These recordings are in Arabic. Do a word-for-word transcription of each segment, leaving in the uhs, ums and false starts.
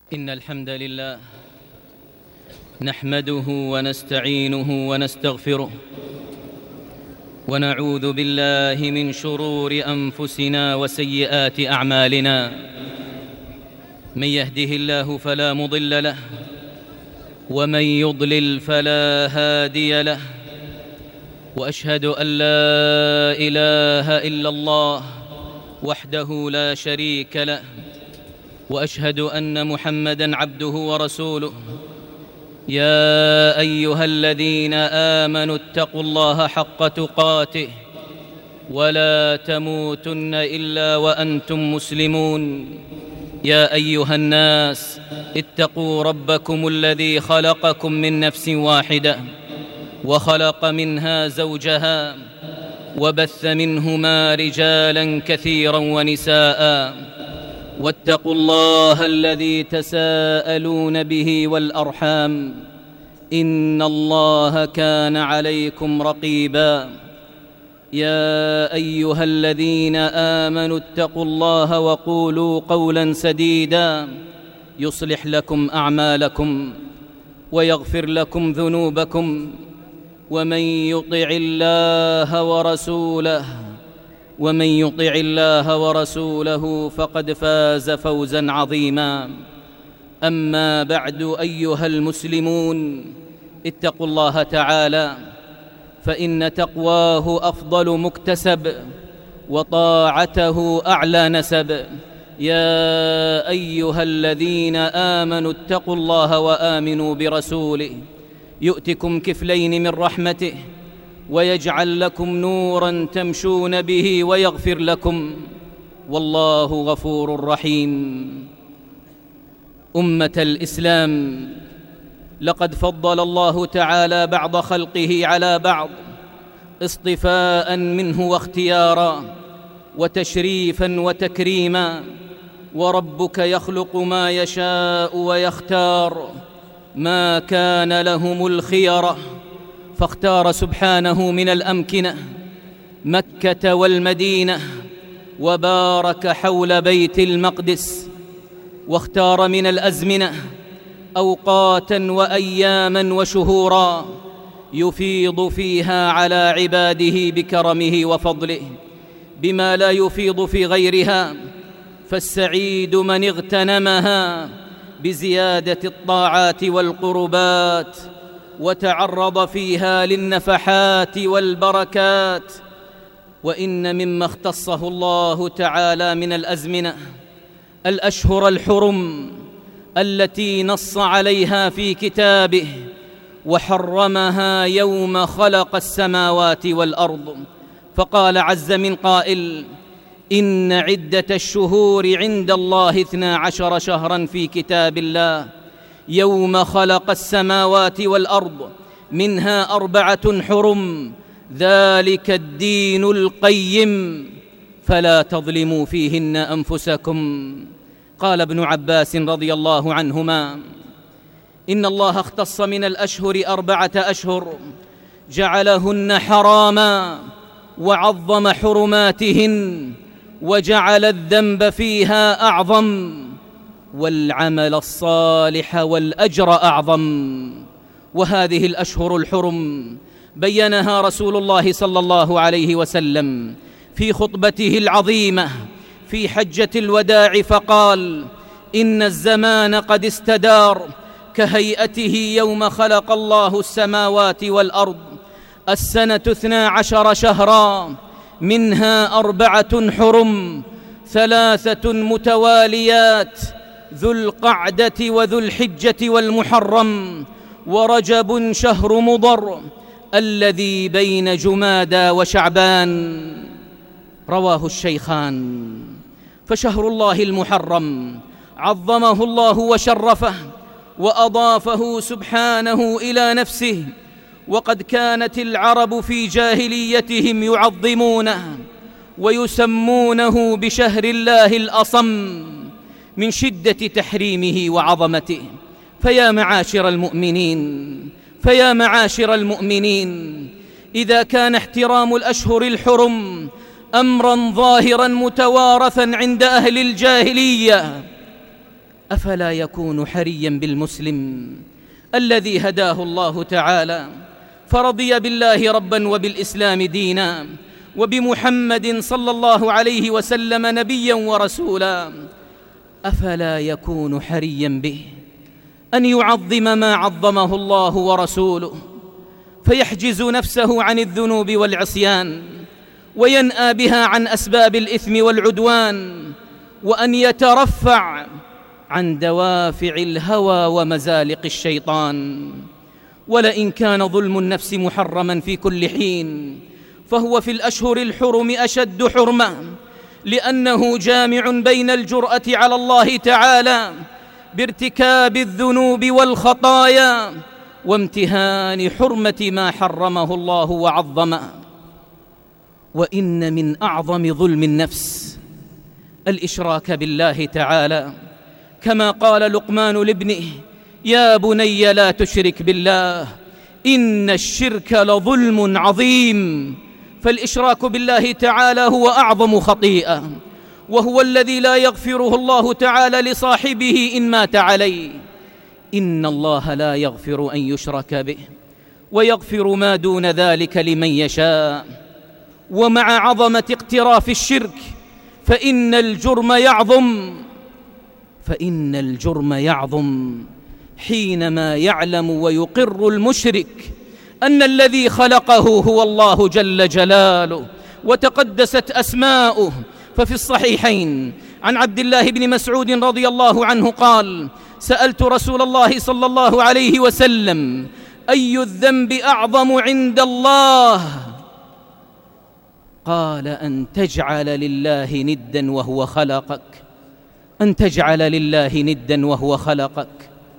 إن الحمد لله نحمده ونستعينه ونستغفره ونعوذ بالله من شرور أنفسنا وسيئات أعمالنا. من يهده الله فلا مضل له ومن يضلل فلا هادي له، وأشهد أن لا إله إلا الله وحده لا شريك له، وأشهد أن محمدًا عبده ورسوله. يا أيها الذين آمنوا اتقوا الله حق تقاته ولا تموتن إلا وأنتم مسلمون. يا أيها الناس اتقوا ربكم الذي خلقكم من نفس واحدة وخلق منها زوجها وبث منهما رجالاً كثيراً ونساءً، واتقوا الله الذي تساءلون به والأرحام إن الله كان عليكم رقيبا. يا أيها الذين آمنوا اتقوا الله وقولوا قولا سديدا يصلح لكم أعمالكم ويغفر لكم ذنوبكم، ومن يطع الله ورسوله ومن يطع الله ورسوله فقد فاز فوزا عظيما. أما بعد، أيها المسلمون، اتقوا الله تعالى، فإن تقواه أفضل مكتسب وطاعته أعلى نسب. يا أيها الذين آمنوا اتقوا الله وآمنوا برسوله يؤتكم كفلين من رحمته ويجعل لكم نوراً تمشون به ويغفر لكم، والله غفور رحيم. أمة الإسلام، لقد فضل الله تعالى بعض خلقه على بعض اصطفاءً منه واختياراً وتشريفاً وتكريماً، وربك يخلق ما يشاء ويختار، ما كان لهم الخيرة، فاختار سبحانه من الأمكنة مكة والمدينة، وبارك حول بيت المقدس، واختار من الأزمنة أوقاتاً وأياماً وشهوراً يفيض فيها على عباده بكرمه وفضله بما لا يفيض في غيرها، فالسعيد من اغتنمها بزيادة الطاعات والقربات وتعرض فيها للنفحات والبركات. وإن مما اختصه الله تعالى من الأزمنة الأشهر الحرم التي نص عليها في كتابه وحرمها يوم خلق السماوات والأرض، فقال عز من قائل: إن عدة الشهور عند الله اثنا عشر شهراً في كتاب الله يوم خلق السماوات والأرض منها أربعة حرم ذلك الدين القيم فلا تظلموا فيهن أنفسكم. قال ابن عباس رضي الله عنهما: إن الله اختص من الأشهر أربعة أشهر جعلهن حراما وعظم حرماتهن وجعل الذنب فيها أعظم والعمل الصالح والأجر أعظم. وهذه الأشهر الحرم بيّنها رسول الله صلى الله عليه وسلم في خطبته العظيمة في حجة الوداع، فقال: إن الزمان قد استدار كهيئته يوم خلق الله السماوات والأرض، السنة اثنا عشر شهرا منها أربعة حرم ثلاثة متواليات ذو القعدة وذو الحجة والمحرم ورجب شهر مضر الذي بين جمادى وشعبان. رواه الشيخان. فشهر الله المحرم عظمه الله وشرفه وأضافه سبحانه إلى نفسه، وقد كانت العرب في جاهليتهم يعظمونه ويسمونه بشهر الله الأصم من شدة تحريمه وعظمته. فيا معاشر المؤمنين فيا معاشر المؤمنين إذا كان احترام الأشهر الحرم أمراً ظاهراً متوارثاً عند أهل الجاهلية، أفلا يكون حريا بالمسلم الذي هداه الله تعالى فرضي بالله ربا وبالإسلام دينا وبمحمد صلى الله عليه وسلم نبيا ورسولا، أفلا يكون حريا به أن يعظم ما عظمه الله ورسوله، فيحجز نفسه عن الذنوب والعصيان وينأى بها عن أسباب الإثم والعدوان، وأن يترفع عن دوافع الهوى ومزالق الشيطان. ولئن كان ظلم النفس محرما في كل حين فهو في الأشهر الحرم أشد حرمة، لأنه جامع بين الجرأة على الله تعالى بارتكاب الذنوب والخطايا وامتهان حرمة ما حرمه الله وعظمه. وإن من أعظم ظلم النفس الإشراك بالله تعالى، كما قال لقمان لابنه: يا بني لا تشرك بالله إن الشرك لظلم عظيم. فالإشراك بالله تعالى هو أعظم خطيئة، وهو الذي لا يغفره الله تعالى لصاحبه إن مات عليه. إن الله لا يغفر أن يشرك به ويغفر ما دون ذلك لمن يشاء. ومع عظمة اقتراف الشرك فإن الجرم يعظم فإن الجرم يعظم حينما يعلم ويقر المشرك أن الذي خلقه هو الله جل جلاله وتقدست أسماؤه. ففي الصحيحين عن عبد الله بن مسعود رضي الله عنه قال: سألت رسول الله صلى الله عليه وسلم: أي الذنب أعظم عند الله؟ قال: أن تجعل لله ندا وهو خلقك أن تجعل لله ندا وهو خلقك.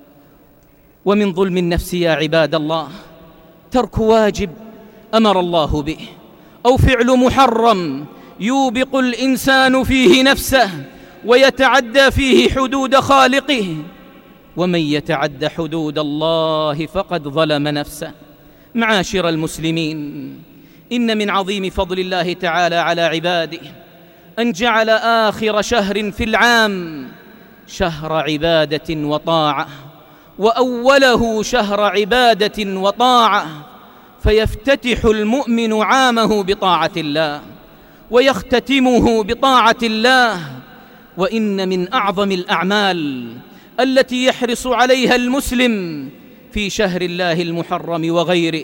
ومن ظلم النفس يا عباد الله ترك واجب أمر الله به، أو فعل محرم يوبق الإنسان فيه نفسه ويتعدى فيه حدود خالقه. ومن يتعد حدود الله فقد ظلم نفسه. معاشر المسلمين، إن من عظيم فضل الله تعالى على عباده أن جعل آخر شهر في العام شهر عبادة وطاعة، وأوله شهر عبادة وطاعة، فيفتتح المؤمن عامه بطاعة الله ويختتمه بطاعة الله. وإن من أعظم الأعمال التي يحرص عليها المسلم في شهر الله المحرم وغيره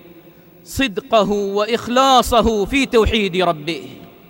صدقه وإخلاصه في توحيد ربه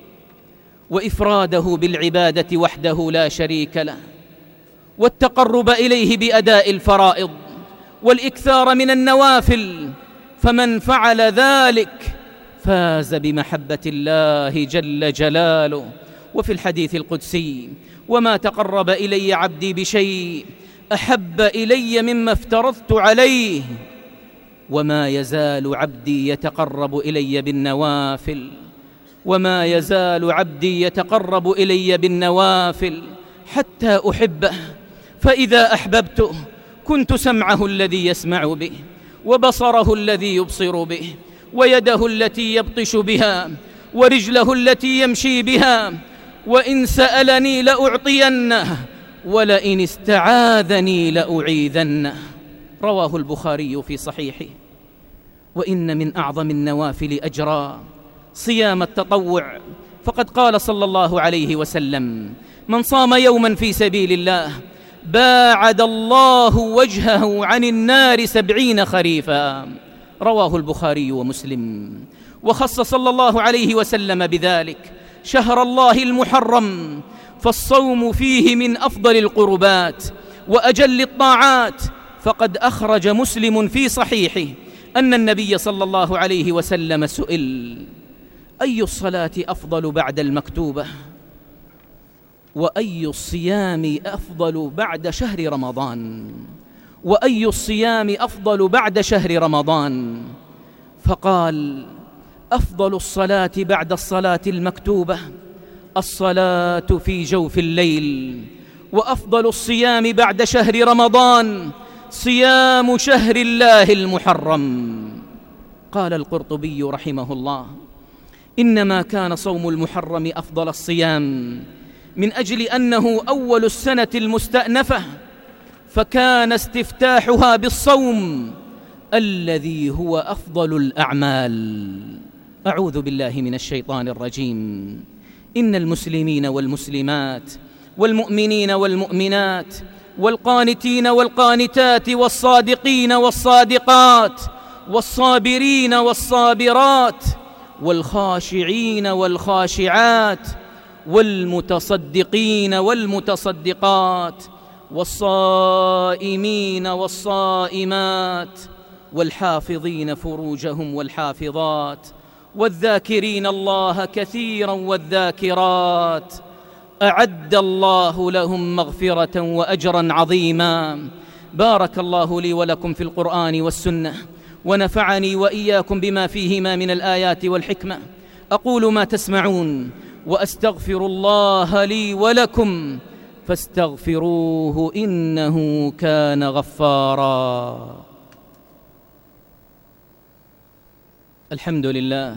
وإفراده بالعبادة وحده لا شريك له، والتقرب إليه بأداء الفرائض والإكثار من النوافل. فمن فعل ذلك فاز بمحبة الله جل جلاله. وفي الحديث القدسي: وما تقرب إلي عبدي بشيء أحب إلي مما افترضت عليه، وما يزال عبدي يتقرب إلي بالنوافل وما يزال عبدي يتقرب إلي بالنوافل حتى أحبه، فإذا أحببته كنت سمعه الذي يسمع به، وبصره الذي يبصر به، ويده التي يبطش بها، ورجله التي يمشي بها، وإن سألني لأعطينه، ولئن استعاذني لأعيذنه. رواه البخاري في صحيحه. وإن من أعظم النوافل أجرا صيام التطوع، فقد قال صلى الله عليه وسلم: من صام يوما في سبيل الله باعد الله وجهه عن النار سبعين خريفا. رواه البخاري ومسلم. وخص صلى الله عليه وسلم بذلك شهر الله المحرم، فالصوم فيه من أفضل القربات وأجل الطاعات. فقد أخرج مسلم في صحيحه أن النبي صلى الله عليه وسلم سئل: أي الصلاة أفضل بعد المكتوبة؟ وأي الصيام أفضل بعد شهر رمضان؟ وأي الصيام أفضل بعد شهر رمضان؟ فقال: أفضل الصلاة بعد الصلاة المكتوبة الصلاة في جوف الليل، وأفضل الصيام بعد شهر رمضان صيام شهر الله المحرم. قال القرطبي رحمه الله: إنما كان صوم المحرم أفضل الصيام من أجل أنه أول السنة المستأنفة، فكان استفتاحها بالصوم الذي هو أفضل الأعمال. أعوذ بالله من الشيطان الرجيم. إن المسلمين والمسلمات والمؤمنين والمؤمنات والقانتين والقانتات والصادقين والصادقات والصابرين والصابرات والخاشعين والخاشعات والمتصدقين والمتصدقات والصائمين والصائمات والحافظين فروجهم والحافظات والذاكرين الله كثيرا والذاكرات أعد الله لهم مغفرة وأجرا عظيما. بارك الله لي ولكم في القرآن والسنة، ونفعني وإياكم بما فيهما من الآيات والحكمة. أقول ما تسمعون وأستغفر الله لي ولكم فاستغفروه إنه كان غفارا. الحمد لله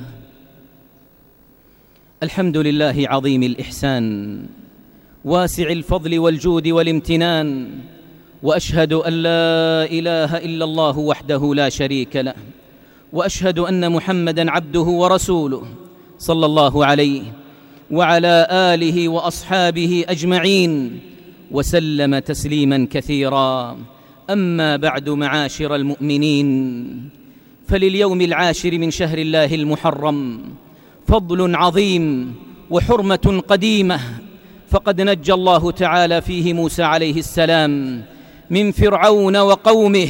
الحمد لله عظيم الإحسان واسع الفضل والجود والامتنان، وأشهد أن لا إله إلا الله وحده لا شريك له، وأشهد أن محمدًا عبده ورسوله صلى الله عليه وعلى آله وأصحابه أجمعين وسلم تسليماً كثيراً. أما بعد، معاشر المؤمنين، فلليوم العاشر من شهر الله المحرم فضل عظيم وحرمة قديمة، فقد نجى الله تعالى فيه موسى عليه السلام من فرعون وقومه،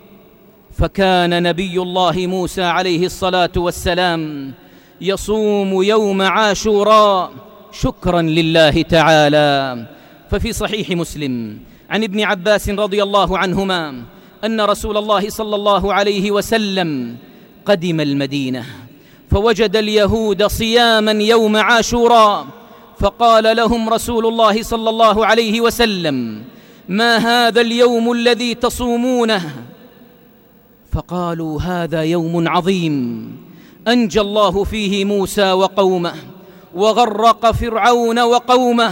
فكان نبي الله موسى عليه الصلاة والسلام يصوم يوم عاشوراء شكرا لله تعالى. ففي صحيح مسلم عن ابن عباس رضي الله عنهما أن رسول الله صلى الله عليه وسلم قدم المدينة فوجد اليهود صياما يوم عاشوراء، فقال لهم رسول الله صلى الله عليه وسلم: ما هذا اليوم الذي تصومونه؟ فقالوا: هذا يوم عظيم أنجى الله فيه موسى وقومه وغرق فرعون وقومه،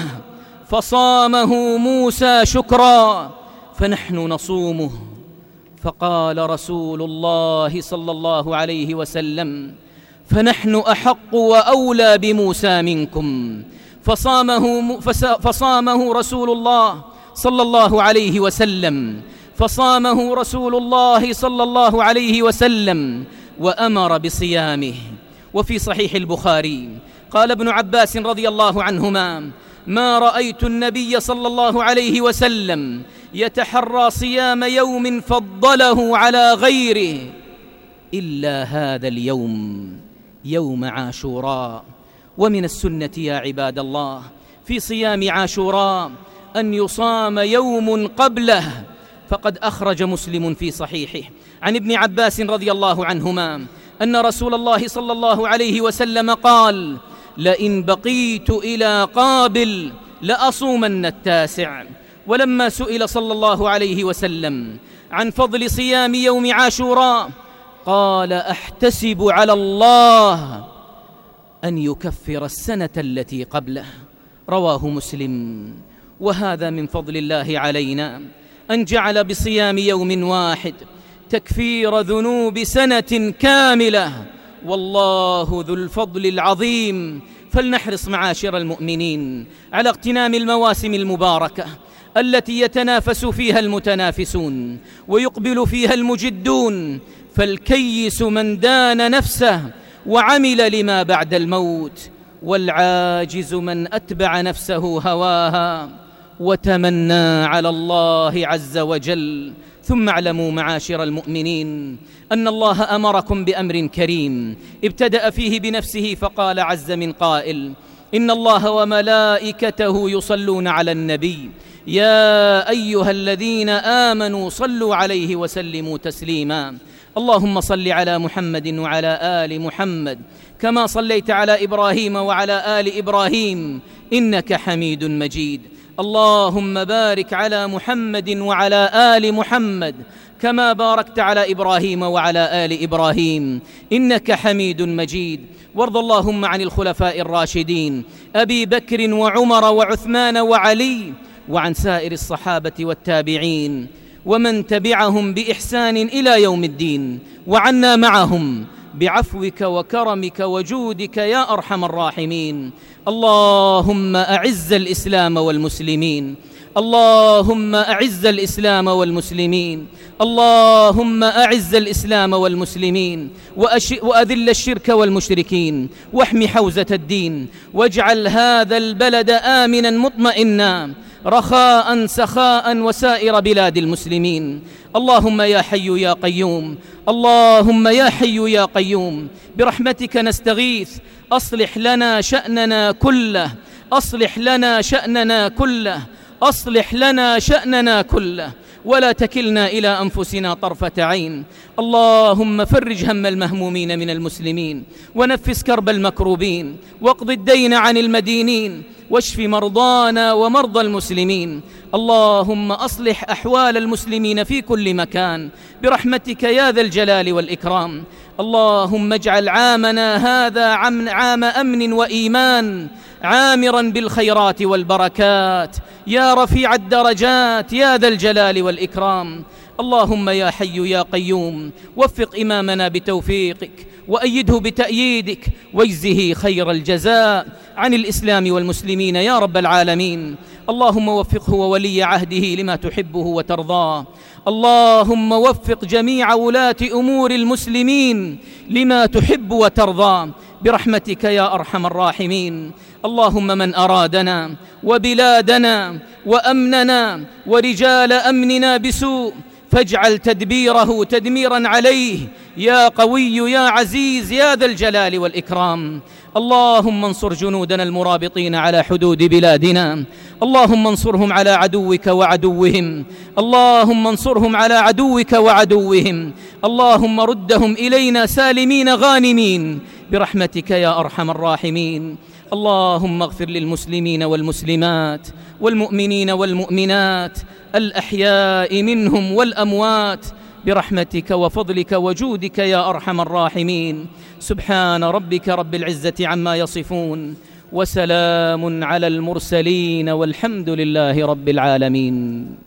فصامه موسى شكرا فنحن نصومه. فقال رسول الله صلى الله عليه وسلم: فنحن أحق وأولى بموسى منكم. فصامه, فصامه رسول الله صلى الله عليه وسلم فصامه رسول الله صلى الله عليه وسلم وأمر بصيامه. وفي صحيح البخاري قال ابن عباس رضي الله عنهما: ما رأيت النبي صلى الله عليه وسلم يتحرى صيام يوم فضله على غيره إلا هذا اليوم، يوم عاشوراء. ومن السنة يا عباد الله في صيام عاشوراء أن يصام يوم قبله، فقد أخرج مسلم في صحيحه عن ابن عباس رضي الله عنهما أن رسول الله صلى الله عليه وسلم قال: لئن بقيت إلى قابل لأصومن التاسع. ولما سئل صلى الله عليه وسلم عن فضل صيام يوم عاشوراء قال: أحتسب على الله أن يكفر السنة التي قبله. رواه مسلم. وهذا من فضل الله علينا أن جعل بصيام يوم واحد تكفير ذنوب سنة كاملة، والله ذو الفضل العظيم. فلنحرص معاشر المؤمنين على اغتنام المواسم المباركة التي يتنافس فيها المتنافسون ويقبل فيها المجدون، فالكيس من دان نفسه وعمل لما بعد الموت، والعاجز من أتبع نفسه هواها وتمنى على الله عز وجل. ثم اعلموا معاشر المؤمنين أن الله أمركم بأمر كريم ابتدأ فيه بنفسه، فقال عز من قائل: إن الله وملائكته يصلون على النبي يا أيها الذين آمنوا صلوا عليه وسلموا تسليما. اللهم صل على محمد وعلى آل محمد كما صليت على إبراهيم وعلى آل إبراهيم إنك حميد مجيد. اللهم بارك على محمد وعلى آل محمد كما باركت على إبراهيم وعلى آل إبراهيم إنك حميد مجيد. وارض اللهم عن الخلفاء الراشدين أبي بكر وعمر وعثمان وعلي، وعن سائر الصحابة والتابعين ومن تبعهم بإحسان إلى يوم الدين، وعنا معهم بعفوك وكرمك وجودك يا أرحم الراحمين. اللهم أعز الإسلام والمسلمين، اللهم أعز الإسلام والمسلمين، اللهم أعز الإسلام والمسلمين، وأذل الشرك والمشركين، واحم حوزة الدين، واجعل هذا البلد آمنا مطمئنا رخاء سخاء وسائر بلاد المسلمين. اللهم يا حي يا قيوم، اللهم يا حي يا قيوم، برحمتك نستغيث، أصلح لنا شأننا كله، أصلح لنا شأننا كله، أصلح لنا شأننا كله، ولا تكلنا إلى أنفسنا طرفة عين. اللهم فرج هم المهمومين من المسلمين، ونفس كرب المكروبين، واقض الدين عن المدينين، واشف مرضانا ومرضى المسلمين. اللهم أصلح أحوال المسلمين في كل مكان برحمتك يا ذا الجلال والإكرام. اللهم اجعل عامنا هذا عام أمن وإيمان، عامرا بالخيرات والبركات يا رفيع الدرجات يا ذا الجلال والإكرام. اللهم يا حي يا قيوم، وفق إمامنا بتوفيقك، وأيده بتأييدك، واجزه خير الجزاء عن الإسلام والمسلمين يا رب العالمين. اللهم وفقه وولي عهده لما تحبه وترضاه. اللهم وفق جميع ولاة أمور المسلمين لما تحب وترضى برحمتك يا أرحم الراحمين. اللهم من أرادنا وبلادنا وأمننا ورجال أمننا بسوء فاجعل تدبيره تدميرا عليه يا قوي يا عزيز يا ذا الجلال والإكرام. اللهم انصر جنودنا المرابطين على حدود بلادنا، اللهم انصرهم على عدوك وعدوهم، اللهم انصرهم على عدوك وعدوهم. اللهم ردهم إلينا سالمين غانمين برحمتك يا أرحم الراحمين. اللهم اغفر للمسلمين والمسلمات والمؤمنين والمؤمنات الأحياء منهم والأموات برحمتك وفضلك وجودك يا أرحم الراحمين. سبحان ربك رب العزة عما يصفون، وسلام على المرسلين، والحمد لله رب العالمين.